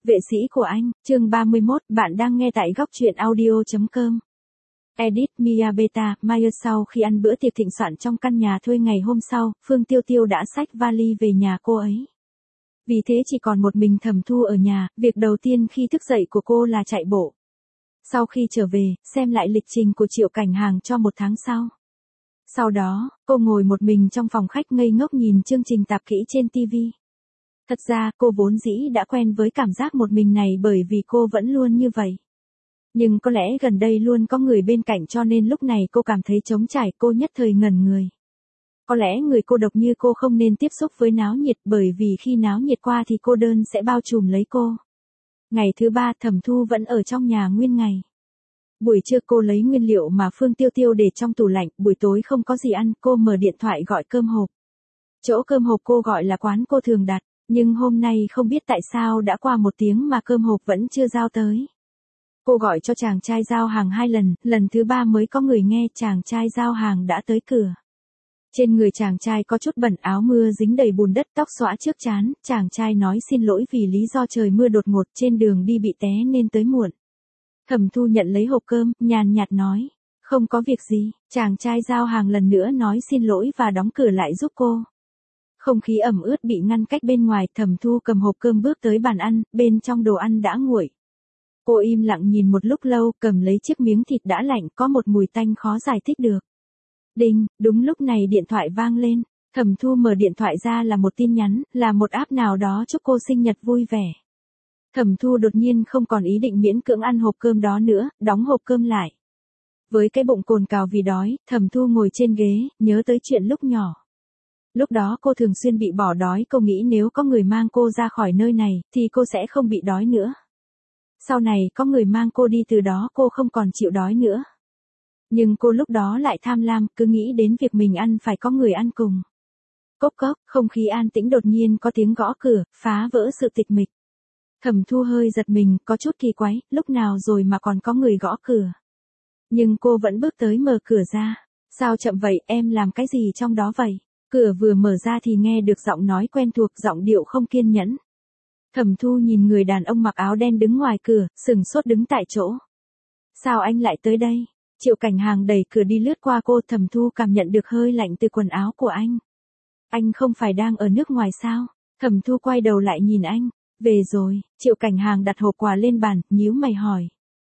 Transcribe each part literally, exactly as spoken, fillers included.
Vệ sĩ của anh, chương ba mươi mốt, bạn đang nghe tại góc truyện audio.com. Edit Mia Beta, Maya sau khi ăn bữa tiệc thịnh soạn trong căn nhà thuê ngày hôm sau, Phương Tiêu Tiêu đã xách vali về nhà cô ấy. Vì thế chỉ còn một mình Thẩm Thu ở nhà, việc đầu tiên khi thức dậy của cô là chạy bộ. Sau khi trở về, xem lại lịch trình của Triệu Cảnh Hàng cho một tháng sau. Sau đó, cô ngồi một mình trong phòng khách ngây ngốc nhìn chương trình tạp kỹ trên ti vi. Thật ra cô vốn dĩ đã quen với cảm giác một mình này bởi vì cô vẫn luôn như vậy. Nhưng có lẽ gần đây luôn có người bên cạnh cho nên lúc này cô cảm thấy trống trải, cô nhất thời ngẩn người. Có lẽ người cô độc như cô không nên tiếp xúc với náo nhiệt bởi vì khi náo nhiệt qua thì cô đơn sẽ bao trùm lấy cô. Ngày thứ ba Thẩm Thu vẫn ở trong nhà nguyên ngày. Buổi trưa cô lấy nguyên liệu mà Phương Tiêu Tiêu để trong tủ lạnh, buổi tối không có gì ăn, cô mở điện thoại gọi cơm hộp. Chỗ cơm hộp cô gọi là quán cô thường đặt. Nhưng hôm nay không biết tại sao đã qua một tiếng mà cơm hộp vẫn chưa giao tới. Cô gọi cho chàng trai giao hàng hai lần, lần thứ ba mới có người nghe, chàng trai giao hàng đã tới cửa. Trên người chàng trai có chút bẩn, áo mưa dính đầy bùn đất, tóc xõa trước trán, chàng trai nói xin lỗi vì lý do trời mưa đột ngột, trên đường đi bị té nên tới muộn. Thẩm Thu nhận lấy hộp cơm, nhàn nhạt nói, không có việc gì, chàng trai giao hàng lần nữa nói xin lỗi và đóng cửa lại giúp cô. Không khí ẩm ướt bị ngăn cách bên ngoài, Thẩm Thu cầm hộp cơm bước tới bàn ăn, bên trong đồ ăn đã nguội. Cô im lặng nhìn một lúc lâu, cầm lấy chiếc miếng thịt đã lạnh, có một mùi tanh khó giải thích được. Đinh, đúng lúc này điện thoại vang lên, Thẩm Thu mở điện thoại ra là một tin nhắn, là một app nào đó chúc cô sinh nhật vui vẻ. Thẩm Thu đột nhiên không còn ý định miễn cưỡng ăn hộp cơm đó nữa, đóng hộp cơm lại. Với cái bụng cồn cào vì đói, Thẩm Thu ngồi trên ghế, nhớ tới chuyện lúc nhỏ. Lúc đó cô thường xuyên bị bỏ đói, cô nghĩ nếu có người mang cô ra khỏi nơi này, thì cô sẽ không bị đói nữa. Sau này có người mang cô đi từ đó cô không còn chịu đói nữa. Nhưng cô lúc đó lại tham lam, cứ nghĩ đến việc mình ăn phải có người ăn cùng. Cốc cốc, không khí an tĩnh đột nhiên có tiếng gõ cửa, phá vỡ sự tịch mịch. Thẩm Thu hơi giật mình, có chút kỳ quái, lúc nào rồi mà còn có người gõ cửa. Nhưng cô vẫn bước tới mở cửa ra. Sao chậm vậy, em làm cái gì trong đó vậy? Cửa vừa mở ra thì nghe được giọng nói quen thuộc, giọng điệu không kiên nhẫn. Thẩm Thu nhìn người đàn ông mặc áo đen đứng ngoài cửa, sừng sốt đứng tại chỗ. Sao anh lại tới đây? Triệu Cảnh Hàng đẩy cửa đi lướt qua cô, Thẩm Thu cảm nhận được hơi lạnh từ quần áo của anh. Anh không phải đang ở nước ngoài sao? Thẩm Thu quay đầu lại nhìn anh. Về rồi, Triệu Cảnh Hàng đặt hộp quà lên bàn, nhíu mày hỏi.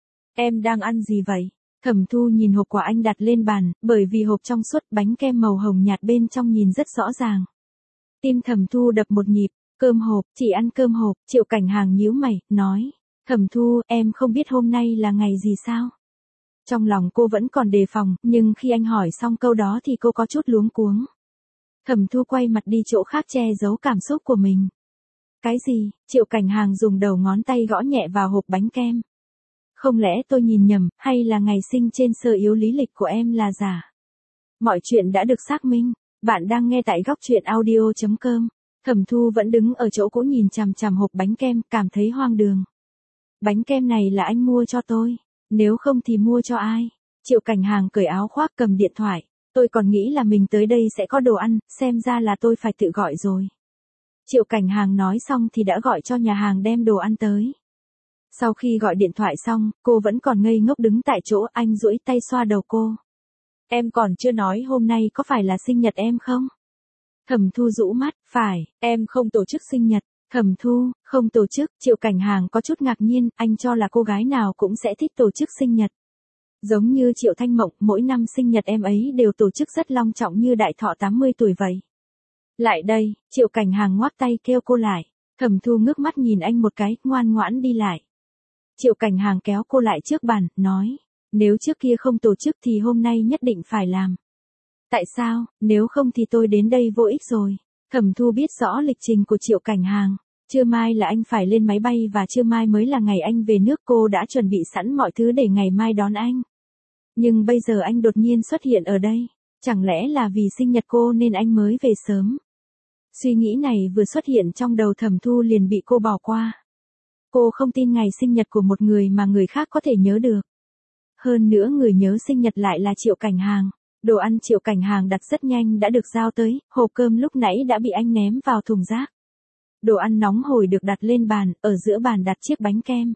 Em đang ăn gì vậy? Thẩm Thu nhìn hộp quà anh đặt lên bàn, bởi vì hộp trong suốt, bánh kem màu hồng nhạt bên trong nhìn rất rõ ràng. Tim Thẩm Thu đập một nhịp, cơm hộp, chỉ ăn cơm hộp, Triệu Cảnh Hàng nhíu mày, nói. Thẩm Thu, em không biết hôm nay là ngày gì sao? Trong lòng cô vẫn còn đề phòng, nhưng khi anh hỏi xong câu đó thì cô có chút luống cuống. Thẩm Thu quay mặt đi chỗ khác che giấu cảm xúc của mình. Cái gì? Triệu Cảnh Hàng dùng đầu ngón tay gõ nhẹ vào hộp bánh kem. Không lẽ tôi nhìn nhầm, hay là ngày sinh trên sơ yếu lý lịch của em là giả? Mọi chuyện đã được xác minh, bạn đang nghe tại góc truyện audio.com. Thẩm Thu vẫn đứng ở chỗ cũ nhìn chằm chằm hộp bánh kem, cảm thấy hoang đường. Bánh kem này là anh mua cho tôi, nếu không thì mua cho ai? Triệu Cảnh Hàng cởi áo khoác cầm điện thoại, tôi còn nghĩ là mình tới đây sẽ có đồ ăn, xem ra là tôi phải tự gọi rồi. Triệu Cảnh Hàng nói xong thì đã gọi cho nhà hàng đem đồ ăn tới. Sau khi gọi điện thoại xong, cô vẫn còn ngây ngốc đứng tại chỗ, anh duỗi tay xoa đầu cô. Em còn chưa nói hôm nay có phải là sinh nhật em không? Thẩm Thu rũ mắt, phải, em không tổ chức sinh nhật. Thẩm Thu, không tổ chức, Triệu Cảnh Hàng có chút ngạc nhiên, anh cho là cô gái nào cũng sẽ thích tổ chức sinh nhật. Giống như Triệu Thanh Mộng, mỗi năm sinh nhật em ấy đều tổ chức rất long trọng như đại thọ tám mươi tuổi vậy. Lại đây, Triệu Cảnh Hàng ngoắc tay kêu cô lại. Thẩm Thu ngước mắt nhìn anh một cái, ngoan ngoãn đi lại. Triệu Cảnh Hàng kéo cô lại trước bàn, nói, nếu trước kia không tổ chức thì hôm nay nhất định phải làm. Tại sao, nếu không thì tôi đến đây vô ích rồi. Thẩm Thu biết rõ lịch trình của Triệu Cảnh Hàng. Trưa mai là anh phải lên máy bay và trưa mai mới là ngày anh về nước, cô đã chuẩn bị sẵn mọi thứ để ngày mai đón anh. Nhưng bây giờ anh đột nhiên xuất hiện ở đây. Chẳng lẽ là vì sinh nhật cô nên anh mới về sớm? Suy nghĩ này vừa xuất hiện trong đầu Thẩm Thu liền bị cô bỏ qua. Cô không tin ngày sinh nhật của một người mà người khác có thể nhớ được. Hơn nữa người nhớ sinh nhật lại là Triệu Cảnh Hàng. Đồ ăn Triệu Cảnh Hàng đặt rất nhanh đã được giao tới, hộp cơm lúc nãy đã bị anh ném vào thùng rác. Đồ ăn nóng hổi được đặt lên bàn, ở giữa bàn đặt chiếc bánh kem.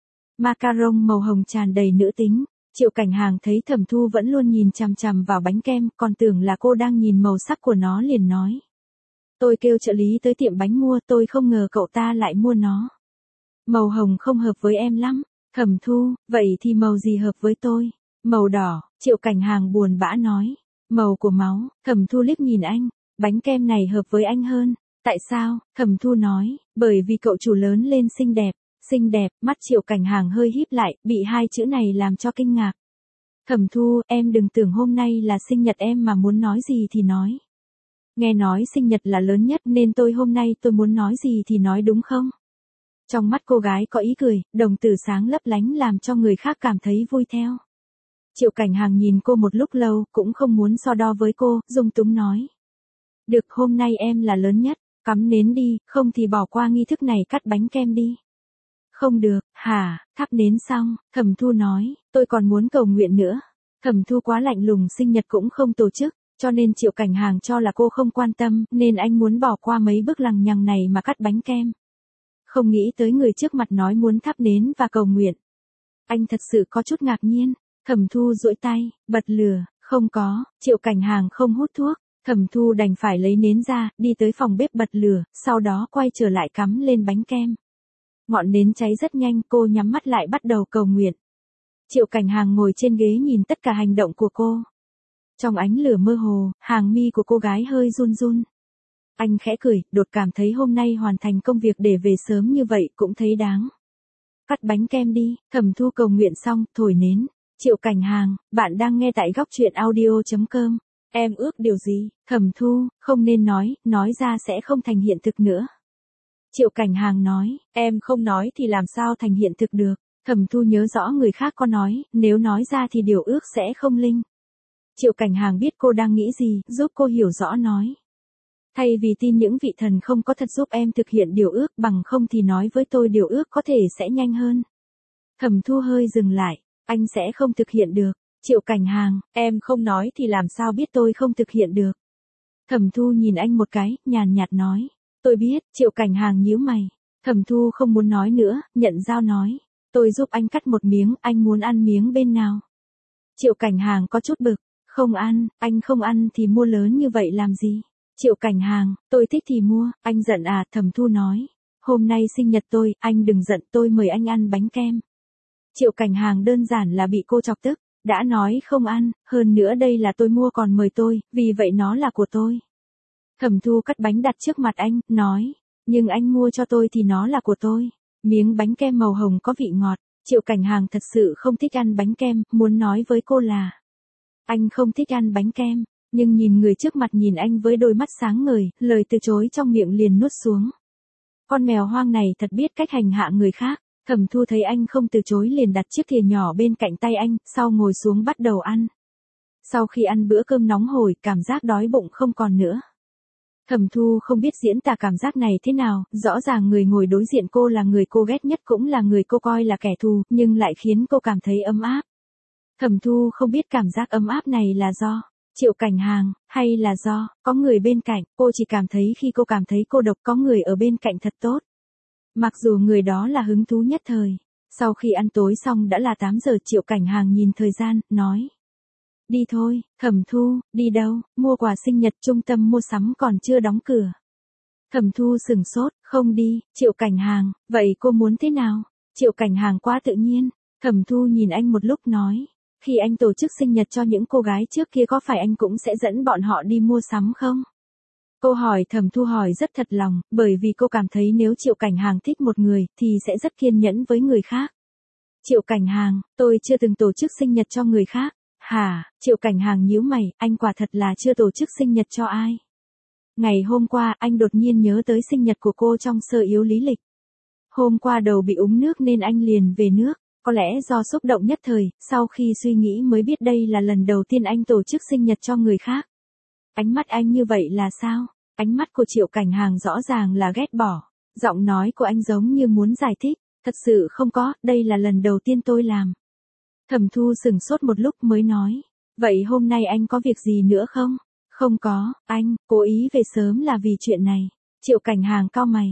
Macaron màu hồng tràn đầy nữ tính. Triệu Cảnh Hàng thấy Thẩm Thu vẫn luôn nhìn chằm chằm vào bánh kem, còn tưởng là cô đang nhìn màu sắc của nó liền nói. Tôi kêu trợ lý tới tiệm bánh mua, tôi không ngờ cậu ta lại mua nó. Màu hồng không hợp với em lắm. Thẩm Thu, vậy thì màu gì hợp với tôi? Màu đỏ, Triệu Cảnh Hàng buồn bã nói. Màu của máu. Thẩm Thu liếc nhìn anh, bánh kem này hợp với anh hơn. Tại sao? Thẩm Thu nói, bởi vì cậu chủ lớn lên xinh đẹp. Xinh đẹp, mắt Triệu Cảnh Hàng hơi híp lại, bị hai chữ này làm cho kinh ngạc. Thẩm Thu, em đừng tưởng hôm nay là sinh nhật em mà muốn nói gì thì nói. Nghe nói sinh nhật là lớn nhất nên tôi hôm nay tôi muốn nói gì thì nói đúng không? Trong mắt cô gái có ý cười, đồng tử sáng lấp lánh làm cho người khác cảm thấy vui theo. Triệu Cảnh Hàng nhìn cô một lúc lâu, cũng không muốn so đo với cô, dung túng nói. Được, hôm nay em là lớn nhất, cắm nến đi, không thì bỏ qua nghi thức này cắt bánh kem đi. Không được, hả, thắp nến xong, Thẩm Thu nói, tôi còn muốn cầu nguyện nữa. Thẩm Thu quá lạnh lùng, sinh nhật cũng không tổ chức, cho nên Triệu Cảnh Hàng cho là cô không quan tâm, nên anh muốn bỏ qua mấy bước lằng nhằng này mà cắt bánh kem. Không nghĩ tới người trước mặt nói muốn thắp nến và cầu nguyện. Anh thật sự có chút ngạc nhiên. Thẩm Thu duỗi tay, bật lửa, không có, Triệu Cảnh Hàng không hút thuốc. Thẩm Thu đành phải lấy nến ra, đi tới phòng bếp bật lửa, sau đó quay trở lại cắm lên bánh kem. Ngọn nến cháy rất nhanh, cô nhắm mắt lại bắt đầu cầu nguyện. Triệu Cảnh Hàng ngồi trên ghế nhìn tất cả hành động của cô. Trong ánh lửa mơ hồ, hàng mi của cô gái hơi run run. Anh khẽ cười, đột cảm thấy hôm nay hoàn thành công việc để về sớm như vậy cũng thấy đáng. Cắt bánh kem đi, Thẩm Thu cầu nguyện xong, thổi nến. Triệu Cảnh Hàng, bạn đang nghe tại góc truyện audio chấm com. Em ước điều gì? Thẩm Thu, không nên nói, nói ra sẽ không thành hiện thực nữa. Triệu Cảnh Hàng nói, em không nói thì làm sao thành hiện thực được. Thẩm Thu nhớ rõ người khác có nói, nếu nói ra thì điều ước sẽ không linh. Triệu Cảnh Hàng biết cô đang nghĩ gì, giúp cô hiểu rõ nói. Thay vì tin những vị thần không có thật giúp em thực hiện điều ước, bằng không thì nói với tôi điều ước có thể sẽ nhanh hơn. Thẩm Thu hơi dừng lại, anh sẽ không thực hiện được. Triệu Cảnh Hàng, em không nói thì làm sao biết tôi không thực hiện được. Thẩm Thu nhìn anh một cái, nhàn nhạt nói. Tôi biết, Triệu Cảnh Hàng nhíu mày. Thẩm Thu không muốn nói nữa, nhận dao nói. Tôi giúp anh cắt một miếng, anh muốn ăn miếng bên nào? Triệu Cảnh Hàng có chút bực. Không ăn, anh không ăn thì mua lớn như vậy làm gì? Triệu Cảnh Hàng, tôi thích thì mua, anh giận à? Thẩm Thu nói. Hôm nay sinh nhật tôi, anh đừng giận, tôi mời anh ăn bánh kem. Triệu Cảnh Hàng đơn giản là bị cô chọc tức. Đã nói không ăn, hơn nữa đây là tôi mua còn mời tôi, vì vậy nó là của tôi. Thẩm Thu cắt bánh đặt trước mặt anh, nói, nhưng anh mua cho tôi thì nó là của tôi. Miếng bánh kem màu hồng có vị ngọt, Triệu Cảnh Hàng thật sự không thích ăn bánh kem, muốn nói với cô là, anh không thích ăn bánh kem, nhưng nhìn người trước mặt nhìn anh với đôi mắt sáng ngời, lời từ chối trong miệng liền nuốt xuống. Con mèo hoang này thật biết cách hành hạ người khác. Thẩm Thu thấy anh không từ chối liền đặt chiếc thìa nhỏ bên cạnh tay anh, sau ngồi xuống bắt đầu ăn. Sau khi ăn bữa cơm nóng hổi, cảm giác đói bụng không còn nữa. Thẩm Thu không biết diễn tả cảm giác này thế nào, rõ ràng người ngồi đối diện cô là người cô ghét nhất cũng là người cô coi là kẻ thù, nhưng lại khiến cô cảm thấy ấm áp. Thẩm Thu không biết cảm giác ấm áp này là do Triệu Cảnh Hàng, hay là do có người bên cạnh, cô chỉ cảm thấy khi cô cảm thấy cô độc có người ở bên cạnh thật tốt. Mặc dù người đó là hứng thú nhất thời. Sau khi ăn tối xong đã là tám giờ, Triệu Cảnh Hàng nhìn thời gian, nói. Đi thôi, Thẩm Thu, đi đâu? Mua quà sinh nhật, trung tâm mua sắm còn chưa đóng cửa. Thẩm Thu sừng sốt, không đi. Triệu Cảnh Hàng, vậy cô muốn thế nào? Triệu Cảnh Hàng quá tự nhiên. Thẩm Thu nhìn anh một lúc nói. Khi anh tổ chức sinh nhật cho những cô gái trước kia có phải anh cũng sẽ dẫn bọn họ đi mua sắm không? Cô hỏi Thẩm Thu hỏi rất thật lòng, bởi vì cô cảm thấy nếu Triệu Cảnh Hàng thích một người, thì sẽ rất kiên nhẫn với người khác. Triệu Cảnh Hàng, tôi chưa từng tổ chức sinh nhật cho người khác. Hả? Triệu Cảnh Hàng nhíu mày, anh quả thật là chưa tổ chức sinh nhật cho ai. Ngày hôm qua, anh đột nhiên nhớ tới sinh nhật của cô trong sơ yếu lý lịch. Hôm qua đầu bị úng nước nên anh liền về nước, có lẽ do xúc động nhất thời, sau khi suy nghĩ mới biết đây là lần đầu tiên anh tổ chức sinh nhật cho người khác. Ánh mắt anh như vậy là sao? Ánh mắt của Triệu Cảnh Hàng rõ ràng là ghét bỏ. Giọng nói của anh giống như muốn giải thích. Thật sự không có, đây là lần đầu tiên tôi làm. Thẩm Thu sừng sốt một lúc mới nói. Vậy hôm nay anh có việc gì nữa không? Không có, anh, cố ý về sớm là vì chuyện này. Triệu Cảnh Hàng cau mày.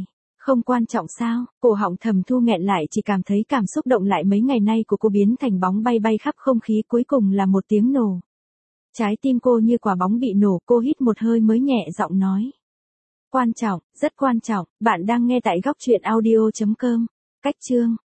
Không quan trọng sao? Cổ họng Thẩm Thu nghẹn lại, chỉ cảm thấy cảm xúc động lại mấy ngày nay của cô biến thành bóng bay bay khắp không khí, cuối cùng là một tiếng nổ. Trái tim cô như quả bóng bị nổ, cô hít một hơi mới nhẹ giọng nói. Quan trọng, rất quan trọng, bạn đang nghe tại góc truyện audio chấm com. Cách chương